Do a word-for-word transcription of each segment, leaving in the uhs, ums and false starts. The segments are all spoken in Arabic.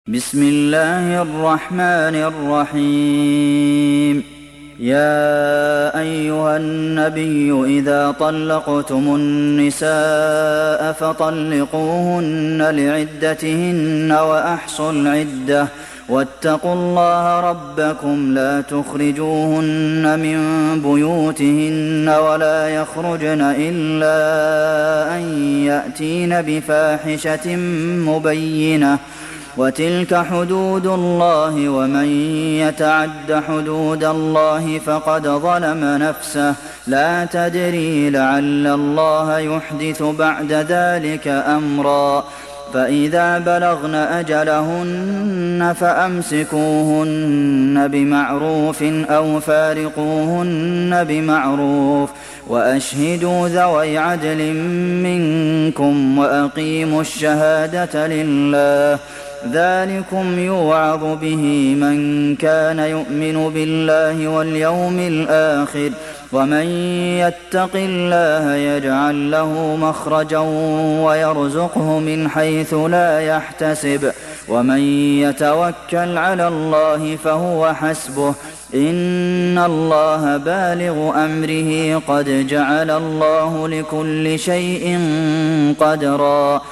بسم الله الرحمن الرحيم يا أيها النبي إذا طلقتم النساء فطلقوهن لعدتهن وأحصوا العدة واتقوا الله ربكم لا تخرجوهن من بيوتهن ولا يخرجن إلا أن يأتين بفاحشة مبينة وتلك حدود الله ومن يتعد حدود الله فقد ظلم نفسه لا تدري لعل الله يحدث بعد ذلك أمرا فإذا بلغن أجلهن فأمسكوهن بمعروف أو فارقوهن بمعروف وأشهدوا ذوي عدل منكم وأقيموا الشهادة لله ذلكم يوعظ به من كان يؤمن بالله واليوم الآخر ومن يتق الله يجعل له مخرجا ويرزقه من حيث لا يحتسب ومن يتوكل على الله فهو حسبه إن الله بالغ أمره قد جعل الله لكل شيء قدرا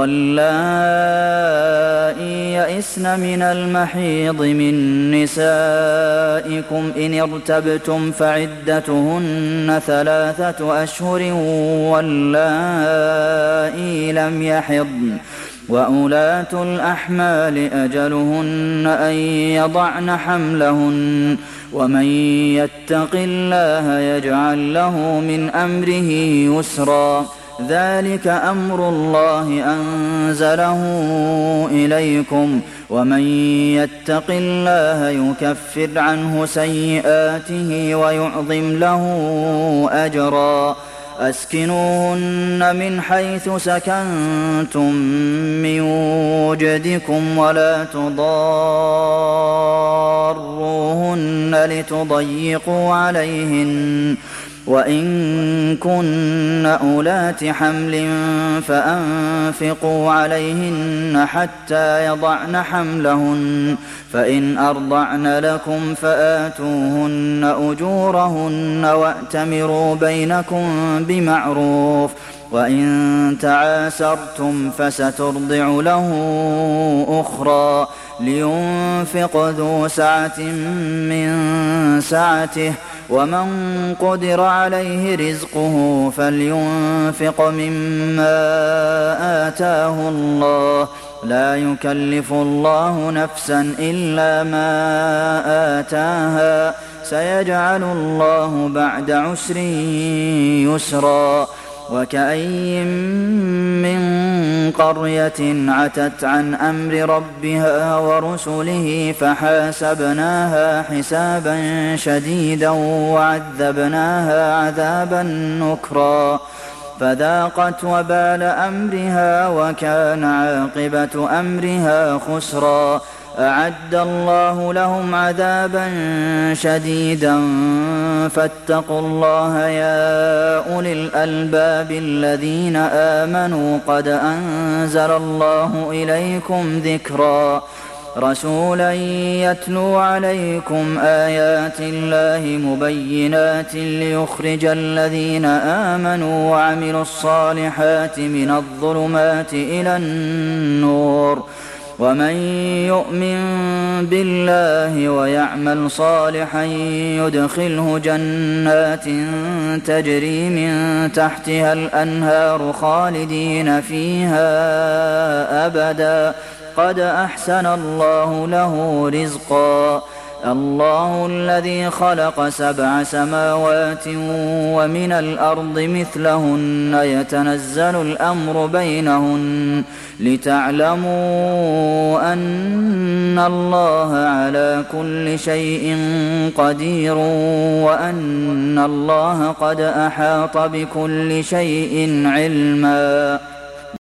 واللائي يئسن من المحيض من نسائكم إن ارتبتم فعدتهن ثلاثة أشهر واللائي لم يحضن وأولاة الأحمال أجلهن أن يضعن حملهن ومن يتق الله يجعل له من أمره يسرا ذلك أمر الله أنزله إليكم ومن يتق الله يكفر عنه سيئاته ويعظم له أجرا أسكنوهن من حيث سكنتم من وجدكم ولا تضاروهن لتضيقوا عليهن وإن كن أولات حمل فأنفقوا عليهن حتى يضعن حملهن فإن أرضعن لكم فآتوهن أجورهن وأتمروا بينكم بمعروف وإن تعاسرتم فسترضع له أخرى لينفق ذو سعة من سعته ومن قدر عليه رزقه فلينفق مما آتاه الله لا يكلف الله نفسا إلا ما آتاها سيجعل الله بعد عسر يسرا وكأين من قرية عتت عن أمر ربها ورسله فحاسبناها حسابا شديدا وعذبناها عذابا نكرا فذاقت وبال أمرها وكان عاقبة أمرها خسرا أعد الله لهم عذابا شديدا فاتقوا الله يا أولي الألباب الذين آمنوا قد أنزل الله إليكم ذكرا رسولا يتلو عليكم آيات الله مبينات ليخرج الذين آمنوا وعملوا الصالحات من الظلمات إلى النور ومن يؤمن بالله ويعمل صالحا يدخله جنات تجري من تحتها الأنهار خالدين فيها أبدا قد أحسن الله له رزقا الله الذي خلق سبع سماوات ومن الأرض مثلهن يتنزل الأمر بينهن لتعلموا أن الله على كل شيء قدير وأن الله قد أحاط بكل شيء علما